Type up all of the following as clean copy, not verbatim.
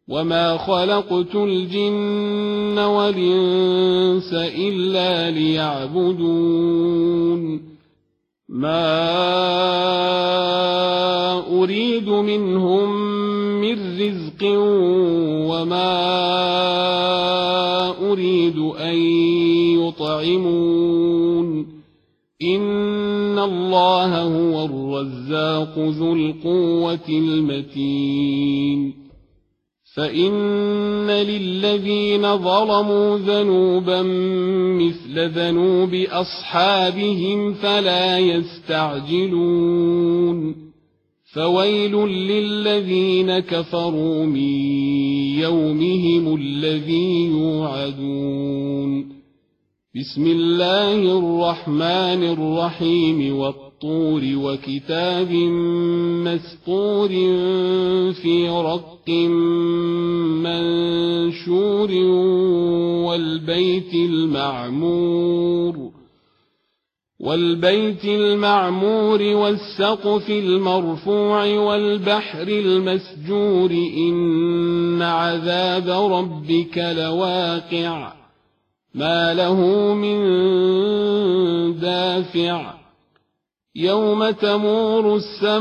وما خلقت الجن والإنس إلا ليعبدون ما أريد منهم من رزق وما أريد أن يطعمون إن الله هو الرزاق ذو القوة المتين فإن للذين ظلموا ذنوبا مثل ذنوب أصحابهم فلا يستعجلون فويل للذين كفروا من يومهم الذي يوعدون بسم الله الرحمن الرحيم والطور وكتاب مسطور في رق منشور والبيت المعمور والسقف المرفوع والبحر المسجور إن عذاب ربك لواقع ما له من دافع يوم تمور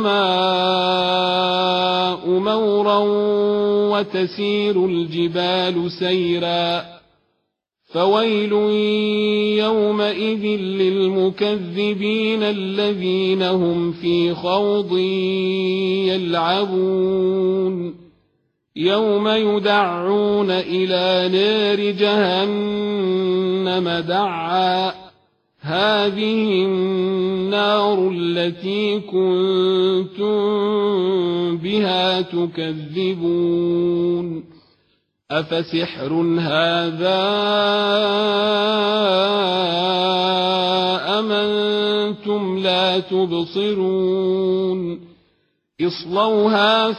السماء مورا وتسير الجبال سيرا فويل يومئذ للمكذبين الذين هم في خوض يلعبون يوم يدعون إلى نار جهنم دعا هذه النار التي كنتم بها تكذبون أفسحر هذا أم أنتم لا تبصرون اصلوها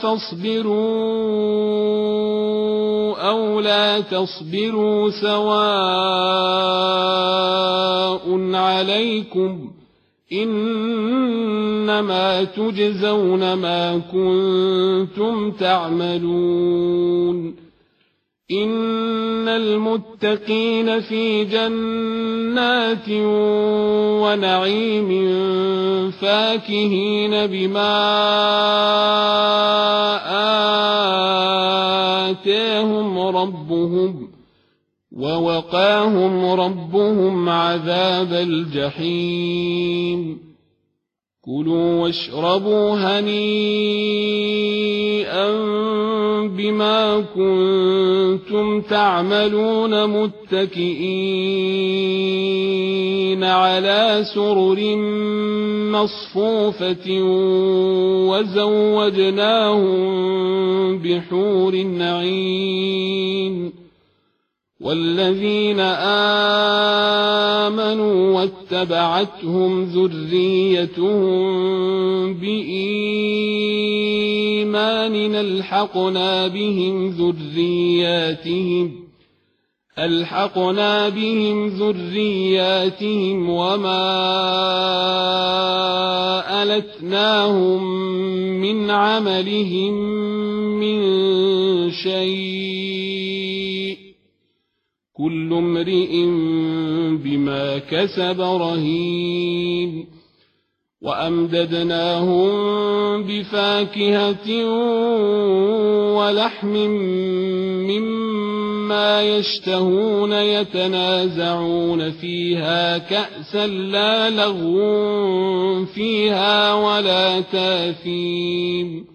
فاصبروا أو لا تصبروا سواء عليكم إنما تجزون ما كنتم تعملون إن المتقين في جنات ونعيم فاكهين بما آتاهم ربهم ووقاهم ربهم عذاب الجحيم كلوا واشربوا هنيئا بما كنتم تعملون متكئين على سرر مصفوفة وزوجناهم بحور عين والذين آمنوا واتبعتهم ذريتهم بإيمان ألحقنا بهم ذرياتهم وما ألتناهم من عملهم من شيء كل امرئ بما كسب رهين وأمددناهم بفاكهة ولحم مما يشتهون يتنازعون فيها كأسا لا لغو فيها ولا تاثيم